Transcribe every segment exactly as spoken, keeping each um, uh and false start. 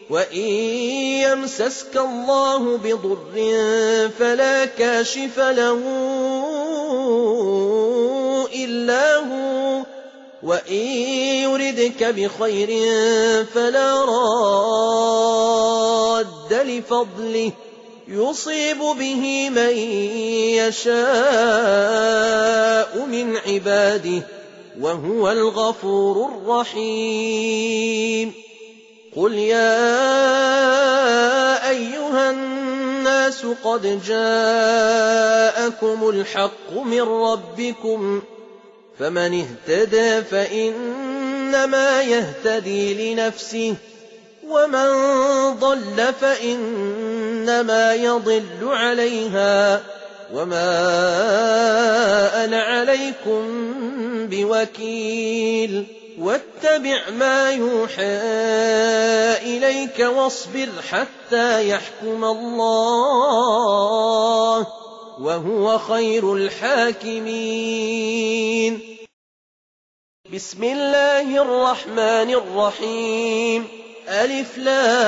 وإن يمسسك الله بضر فلا كاشف له إلا هو، وإن يردك بخير فلا راد لفضله يصيب به من يشاء من عباده وهو الغفور الرحيم. قل يا أيها الناس قد جاءكم الحق من ربكم، فمن اهتدى فإنما يهتدي لنفسه، ومن ضل فإنما يضل عليها، وما أنا عليكم بوكيل. واتبع ما يوحى إليك واصبر حتى يحكم الله وهو خير الحاكمين. بسم الله الرحمن الرحيم. ألف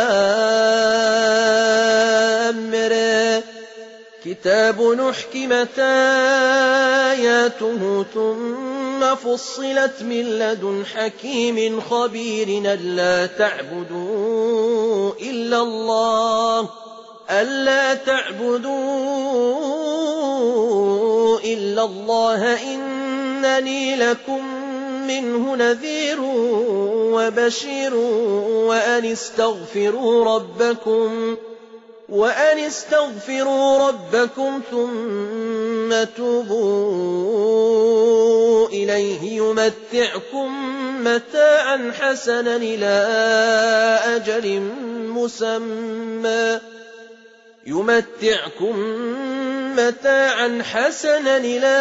لام را. كتاب نحكمت آياته ثم فصلت من لدن حكيم خبير ألا تعبدوا إلا الله ألا تعبدوا إلا الله إنني لكم منه نذير وبشير وأن استغفروا ربكم وأن استغفروا ربكم ثم توبوا إليه يمتعكم متاعا حسنا إلى أجل مسمى يمتعكم متاعا حسنا إلى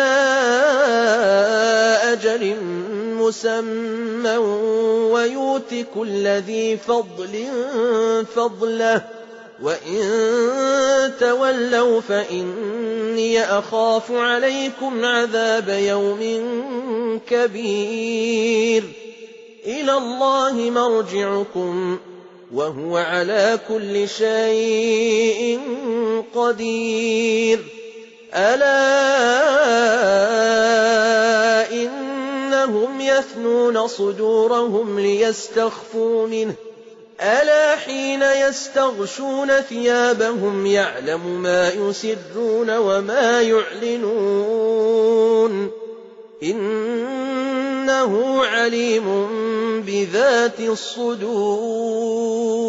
أجل مسمى ويؤت كل ذي فضل فضله وإن تولوا فإني أخاف عليكم عذاب يوم كبير. إلى الله مرجعكم وهو على كل شيء قدير. ألا إنهم يثنون صدورهم ليستخفوا منه ألا حين يستغشون ثيابهم يعلم ما يسرون وما يعلنون إنه عليم بذات الصدور.